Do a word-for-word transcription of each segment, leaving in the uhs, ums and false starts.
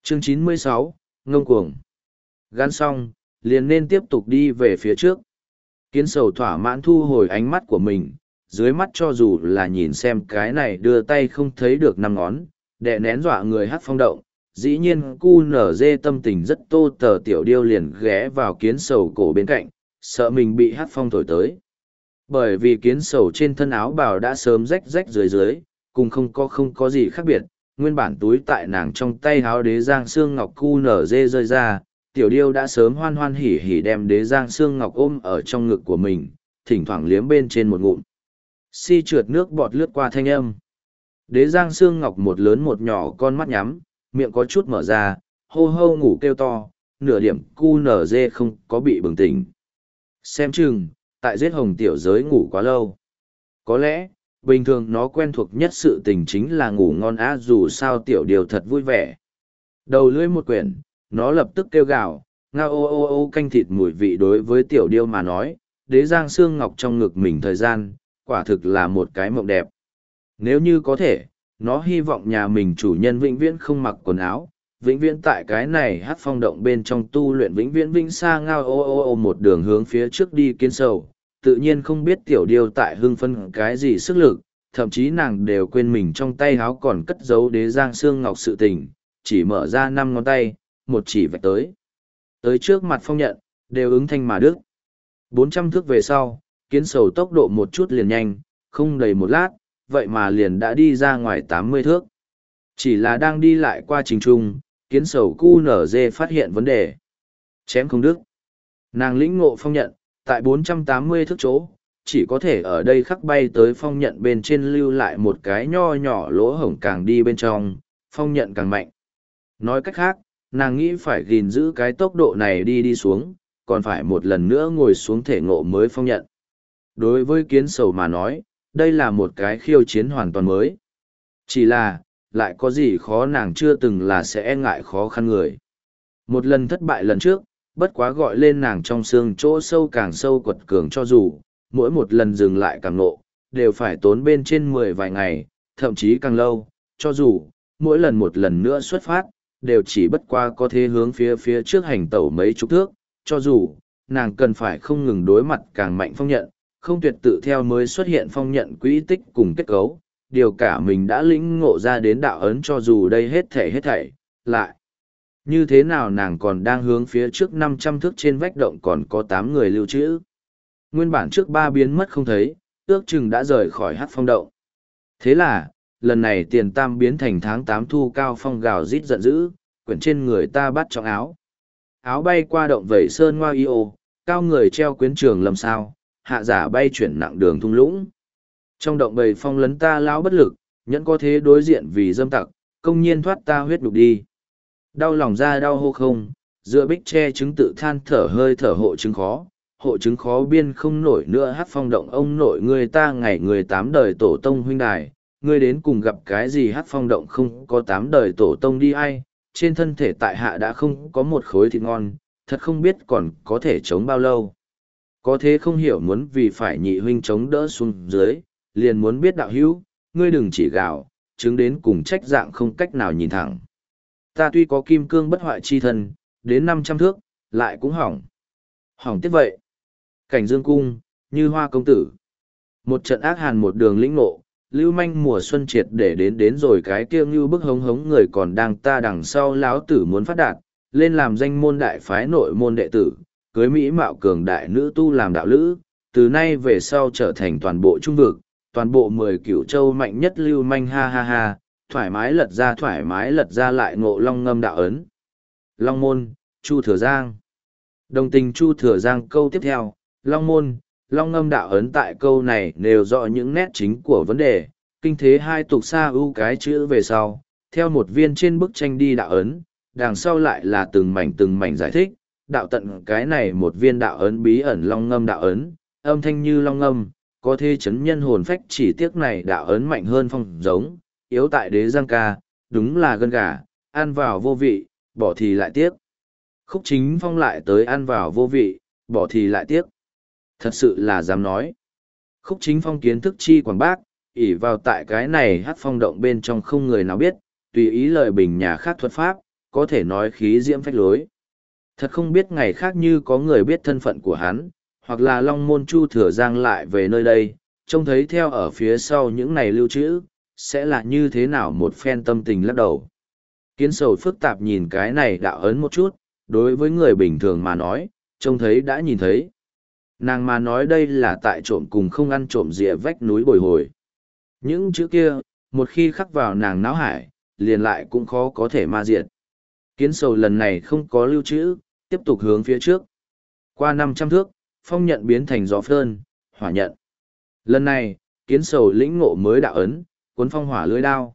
Chương chín mươi sáu, ngông cuồng. Gắn xong, liền nên tiếp tục đi về phía trước. Kiến sầu thỏa mãn thu hồi ánh mắt của mình, dưới mắt cho dù là nhìn xem cái này đưa tay không thấy được năm ngón, đè nén dọa người hát phong động. Dĩ nhiên cu nở dê tâm tình rất tô tờ tiểu điêu liền ghé vào kiến sầu cổ bên cạnh, sợ mình bị hát phong thổi tới. Bởi vì kiến sầu trên thân áo bào đã sớm rách rách dưới dưới, cùng không có không có gì khác biệt, nguyên bản túi tại nàng trong tay háo đế giang xương ngọc cu nở dê rơi ra, tiểu điêu đã sớm hoan hoan hỉ hỉ đem đế giang xương ngọc ôm ở trong ngực của mình, thỉnh thoảng liếm bên trên một ngụm. Si trượt nước bọt lướt qua thanh âm. Đế giang xương ngọc một lớn một nhỏ con mắt nhắm, miệng có chút mở ra, hô hô ngủ kêu to, nửa điểm cu nở dê không có bị bừng tỉnh. Xem chừng, tại giết hồng tiểu giới ngủ quá lâu. Có lẽ, bình thường nó quen thuộc nhất sự tình chính là ngủ ngon á, dù sao tiểu điều thật vui vẻ. Đầu lưỡi một quyển, nó lập tức kêu gào, ngao ô ô ô canh thịt mùi vị đối với tiểu điêu mà nói, đế giang xương ngọc trong ngực mình thời gian, quả thực là một cái mộng đẹp. Nếu như có thể, nó hy vọng nhà mình chủ nhân vĩnh viễn không mặc quần áo, vĩnh viễn tại cái này hát phong động bên trong tu luyện vĩnh viễn vĩnh xa ngao ô ô ô một đường hướng phía trước đi kiến sầu. Tự nhiên không biết tiểu điêu tại hưng phân cái gì sức lực, thậm chí nàng đều quên mình trong tay háo còn cất giấu đế giang xương ngọc sự tình, chỉ mở ra năm ngón tay, một chỉ vạch tới. Tới trước mặt phong nhận, đều ứng thanh mà đức. Bốn trăm thước về sau, kiến sầu tốc độ một chút liền nhanh, không đầy một lát, vậy mà liền đã đi ra ngoài tám mươi thước. Chỉ là đang đi lại qua trình trung, kiến sầu cu nở dê phát hiện vấn đề. Chém không đức. Nàng lĩnh ngộ phong nhận, tại bốn trăm tám mươi thước chỗ, chỉ có thể ở đây khắc bay tới phong nhận bên trên lưu lại một cái nho nhỏ lỗ hổng, càng đi bên trong, phong nhận càng mạnh. Nói cách khác, nàng nghĩ phải gìn giữ cái tốc độ này đi đi xuống, còn phải một lần nữa ngồi xuống thể ngộ mới phong nhận. Đối với kiến sầu mà nói, đây là một cái khiêu chiến hoàn toàn mới. Chỉ là, lại có gì khó nàng chưa từng là sẽ e ngại khó khăn người. Một lần thất bại lần trước, bất quá gọi lên nàng trong xương chỗ sâu càng sâu quật cường, cho dù mỗi một lần dừng lại càng nộ, đều phải tốn bên trên mười vài ngày, thậm chí càng lâu, cho dù mỗi lần một lần nữa xuất phát, đều chỉ bất qua có thể hướng phía phía trước hành tẩu mấy chục thước, cho dù nàng cần phải không ngừng đối mặt càng mạnh phong nhận, không tuyệt tự theo mới xuất hiện phong nhận quỹ tích cùng kết cấu, điều cả mình đã lĩnh ngộ ra đến đạo ấn, cho dù đây hết thảy hết thảy, lại. Như thế nào nàng còn đang hướng phía trước năm trăm thước trên vách động còn có tám người lưu trữ. Nguyên bản trước ba biến mất không thấy, ước chừng đã rời khỏi hát phong động. Thế là, lần này tiền tam biến thành tháng tám thu cao phong gào rít giận dữ, quyển trên người ta bắt trong áo. Áo bay qua động vẩy sơn ngoa y ô, cao người treo quyến trường lầm sao, hạ giả bay chuyển nặng đường thung lũng. Trong động bầy phong lấn ta lão bất lực, nhẫn có thế đối diện vì dâm tặc, công nhiên thoát ta huyết đục đi. Đau lòng ra đau hô không, dựa bích che chứng tự than thở hơi thở hộ chứng khó, hộ chứng khó biên không nổi nữa hát phong động ông nội người ta ngày người tám đời tổ tông huynh đài, ngươi đến cùng gặp cái gì hát phong động không có tám đời tổ tông đi ai, trên thân thể tại hạ đã không có một khối thịt ngon, thật không biết còn có thể chống bao lâu. Có thế không hiểu muốn vì phải nhị huynh chống đỡ xuống dưới, liền muốn biết đạo hữu, ngươi đừng chỉ gào, chứng đến cùng trách dạng không cách nào nhìn thẳng. Ta tuy có kim cương bất hoại chi thân, đến năm trăm thước, lại cũng hỏng. Hỏng tiếp vậy. Cảnh dương cung, như hoa công tử. Một trận ác hàn một đường lĩnh ngộ, lưu manh mùa xuân triệt để đến đến rồi cái kia như bức hống hống người còn đang ta đằng sau láo tử muốn phát đạt, lên làm danh môn đại phái nội môn đệ tử, cưới mỹ mạo cường đại nữ tu làm đạo lữ, từ nay về sau trở thành toàn bộ trung vực, toàn bộ mười cửu châu mạnh nhất lưu manh ha ha ha, thoải mái lật ra thoải mái lật ra lại ngộ long ngâm đạo ấn. Long môn, Chu Thừa Giang. Đồng tình Chu Thừa Giang câu tiếp theo, long môn, long ngâm đạo ấn tại câu này nêu rõ những nét chính của vấn đề, kinh thế hai tục xa ưu cái chữ về sau, theo một viên trên bức tranh đi đạo ấn, đằng sau lại là từng mảnh từng mảnh giải thích, đạo tận cái này một viên đạo ấn bí ẩn long ngâm đạo ấn, âm thanh như long ngâm, có thể chấn nhân hồn phách, chỉ tiếc này đạo ấn mạnh hơn phong giống, yếu tại đế giang ca, đúng là gân gà, ăn vào vô vị, bỏ thì lại tiếc. Khúc chính phong lại tới ăn vào vô vị, bỏ thì lại tiếc. Thật sự là dám nói. Khúc chính phong kiến thức chi quảng bác, ỷ vào tại cái này hát phong động bên trong không người nào biết, tùy ý lời bình nhà khác thuật pháp, có thể nói khí diễm phách lối. Thật không biết ngày khác như có người biết thân phận của hắn, hoặc là Long Môn Chu Thừa Giang lại về nơi đây, trông thấy theo ở phía sau những này lưu trữ, sẽ là như thế nào một phen tâm tình lắc đầu. Kiến sầu phức tạp nhìn cái này đạo ấn một chút, đối với người bình thường mà nói, trông thấy đã nhìn thấy. Nàng mà nói đây là tại trộm cùng không ăn trộm rìa vách núi bồi hồi. Những chữ kia, một khi khắc vào nàng náo hải, liền lại cũng khó có thể ma diệt. Kiến sầu lần này không có lưu trữ, tiếp tục hướng phía trước. Qua năm trăm thước, phong nhận biến thành gió phơn, hỏa nhận. Lần này, kiến sầu lĩnh ngộ mới đạo ấn, cuốn phong hỏa lưỡi đao.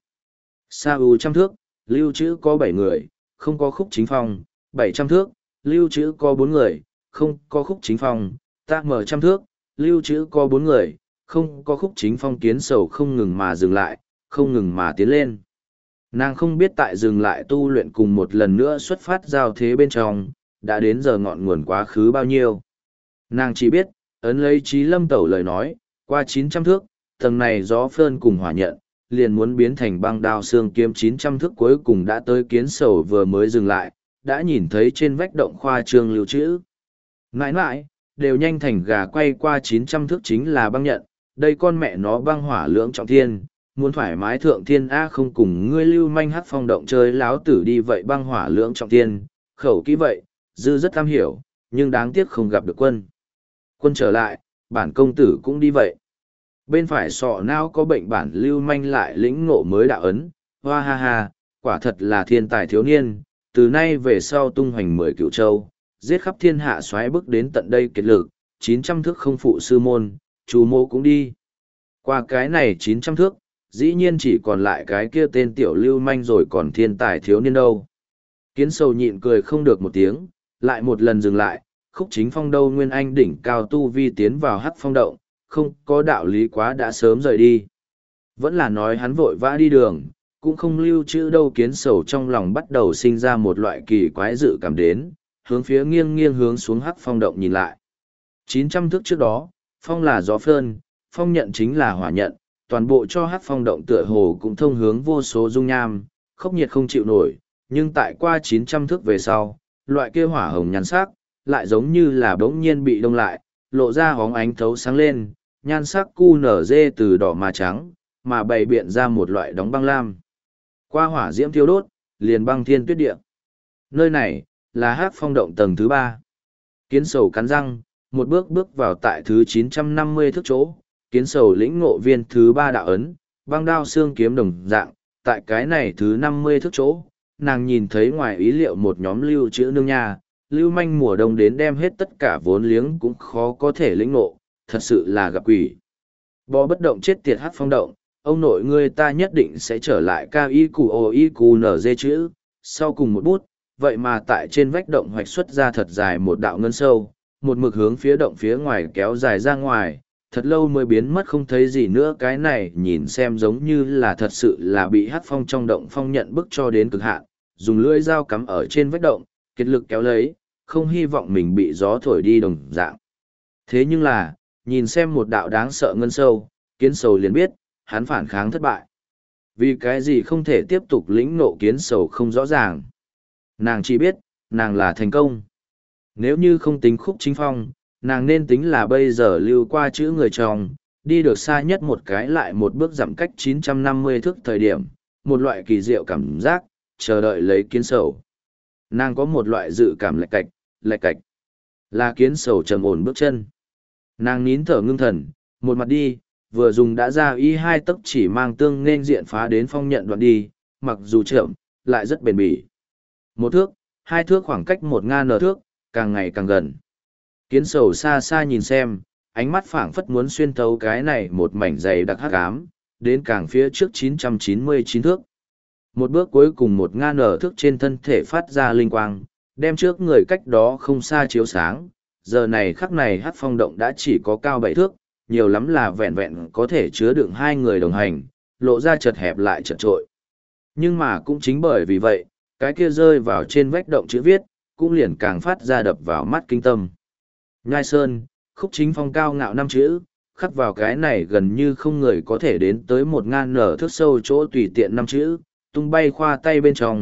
Sa u trăm thước, lưu trữ có bảy người, không có khúc chính phong, bảy trăm thước, lưu trữ có bốn người, không có khúc chính phong, ta mở trăm thước, lưu trữ có bốn người, không có khúc chính phong. Kiến sầu không ngừng mà dừng lại, không ngừng mà tiến lên. Nàng không biết tại dừng lại tu luyện cùng một lần nữa xuất phát giao thế bên trong, đã đến giờ ngọn nguồn quá khứ bao nhiêu. Nàng chỉ biết, ấn lấy trí lâm tẩu lời nói, qua chín trăm thước, tầng này gió phơn cùng hỏa nhận, liền muốn biến thành băng đao xương kiếm. Chín trăm thước cuối cùng đã tới. Kiến sầu vừa mới dừng lại, đã nhìn thấy trên vách động khoa trương lưu trữ. Mãi mãi, đều nhanh thành gà quay. Qua chín trăm thước chính là băng nhận, đây con mẹ nó băng hỏa lưỡng trọng thiên, muốn thoải mái thượng thiên A. Không cùng ngươi lưu manh hát phong động chơi láo tử đi vậy. Băng hỏa lưỡng trọng thiên, khẩu kỹ vậy, dư rất am hiểu, nhưng đáng tiếc không gặp được quân. Quân trở lại, bản công tử cũng đi vậy. Bên phải sọ não có bệnh bản lưu manh lại lĩnh ngộ mới đạo ấn, hoa ha ha, quả thật là thiên tài thiếu niên, từ nay về sau tung hoành mười cửu châu, giết khắp thiên hạ xoáy bước đến tận đây kiệt lực, chín trăm thước không phụ sư môn, chú mô cũng đi. Qua cái này chín trăm thước, dĩ nhiên chỉ còn lại cái kia tên tiểu lưu manh rồi, còn thiên tài thiếu niên đâu. Kiến sầu nhịn cười không được một tiếng, lại một lần dừng lại, khúc chính phong đâu nguyên anh đỉnh cao tu vi tiến vào hắc phong động, không có đạo lý quá đã sớm rời đi. Vẫn là nói hắn vội vã đi đường, cũng không lưu trữ đâu. Kiến sầu trong lòng bắt đầu sinh ra một loại kỳ quái dự cảm đến, hướng phía nghiêng nghiêng hướng xuống hắc phong động nhìn lại. chín trăm thước trước đó, phong là gió phơn, phong nhận chính là hỏa nhận, toàn bộ cho hắc phong động tựa hồ cũng thông hướng vô số dung nham, khốc nhiệt không chịu nổi, nhưng tại qua chín trăm thước về sau, loại kia hỏa hồng nhan sắc, lại giống như là bỗng nhiên bị đông lại, lộ ra hóng ánh thấu sáng lên, nhan sắc cu nở dê từ đỏ mà trắng, mà bày biện ra một loại đóng băng lam. Qua hỏa diễm thiêu đốt, liền băng thiên tuyết địa. Nơi này, là hắc phong động tầng thứ ba. Kiến sầu cắn răng, một bước bước vào tại thứ chín trăm năm mươi thước chỗ, kiến sầu lĩnh ngộ viên thứ ba đạo ấn, băng đao xương kiếm đồng dạng, tại cái này thứ năm mươi thước chỗ, nàng nhìn thấy ngoài ý liệu một nhóm lưu trữ nương nha, lưu manh mùa đông đến đem hết tất cả vốn liếng cũng khó có thể lĩnh ngộ, thật sự là gặp quỷ. Bò bất động chết tiệt hát phong động, ông nội ngươi ta nhất định sẽ trở lại cao y cù ô y cù nở dê chữ, sau cùng một bút, vậy mà tại trên vách động hoạch xuất ra thật dài một đạo ngân sâu, một mực hướng phía động phía ngoài kéo dài ra ngoài, thật lâu mới biến mất không thấy gì nữa. Cái này nhìn xem giống như là thật sự là bị hát phong trong động phong nhận bức cho đến cực hạn, dùng lưỡi dao cắm ở trên vách động, kết lực kéo lấy, không hy vọng mình bị gió thổi đi đồng dạng. Thế nhưng là, nhìn xem một đạo đáng sợ ngân sâu, kiến sầu liền biết, hắn phản kháng thất bại. Vì cái gì không thể tiếp tục lĩnh nộ kiến sầu không rõ ràng. Nàng chỉ biết, nàng là thành công. Nếu như không tính khúc chính phong, nàng nên tính là bây giờ lưu qua chữ người chồng, đi được xa nhất một cái lại một bước giảm cách chín trăm năm mươi thước thời điểm, một loại kỳ diệu cảm giác, chờ đợi lấy kiến sầu. Nàng có một loại dự cảm lệch cạch, lệch cạch. Là kiến sầu trầm ổn bước chân. Nàng nín thở ngưng thần, một mặt đi, vừa dùng đã ra y hai tấc chỉ mang tương nên diện phá đến phong nhận đoạn đi, mặc dù chậm, lại rất bền bỉ. Một thước, hai thước khoảng cách một ngàn nở thước, càng ngày càng gần. Kiến sầu xa xa nhìn xem, ánh mắt phảng phất muốn xuyên thấu cái này một mảnh dày đặc hắc ám, đến càng phía trước chín trăm chín mươi chín thước. Một bước cuối cùng một ngàn nở thước trên thân thể phát ra linh quang, đem trước người cách đó không xa chiếu sáng. Giờ này khắc này hắc phong động đã chỉ có cao bảy thước, nhiều lắm là vẹn vẹn có thể chứa đựng hai người đồng hành, lộ ra chật hẹp lại chật trội. Nhưng mà cũng chính bởi vì vậy, cái kia rơi vào trên vách động chữ viết, cũng liền càng phát ra đập vào mắt kinh tâm. Nhai Sơn, khúc chính phong cao ngạo năm chữ, khắc vào cái này gần như không người có thể đến tới một ngàn nở thước sâu chỗ tùy tiện năm chữ, tung bay khoa tay bên trong,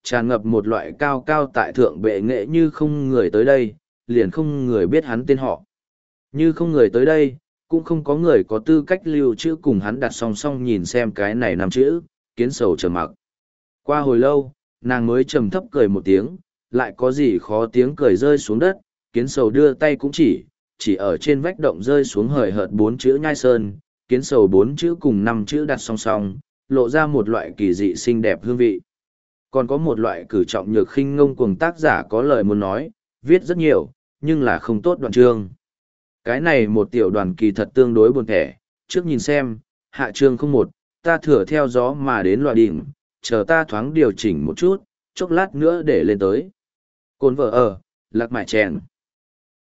tràn ngập một loại cao cao tại thượng bệ nghệ như không người tới đây, liền không người biết hắn tên họ. Như không người tới đây, cũng không có người có tư cách lưu trữ cùng hắn đặt song song nhìn xem cái này năm chữ, kiến sầu trầm mặc. Qua hồi lâu, nàng mới trầm thấp cười một tiếng, lại có gì khó tiếng cười rơi xuống đất, kiến sầu đưa tay cũng chỉ, chỉ ở trên vách động rơi xuống hời hợt bốn chữ nhai sơn, kiến sầu bốn chữ cùng năm chữ đặt song song, lộ ra một loại kỳ dị xinh đẹp hương vị. Còn có một loại cử trọng nhược khinh ngông cuồng tác giả có lời muốn nói, viết rất nhiều, nhưng là không tốt đoạn chương. Cái này một tiểu đoàn kỳ thật tương đối buồn thẻ, trước nhìn xem, hạ chương không một, ta thừa theo gió mà đến loại đỉnh, chờ ta thoáng điều chỉnh một chút, chốc lát nữa để lên tới. Cồn vợ ở, lạc mải chèn.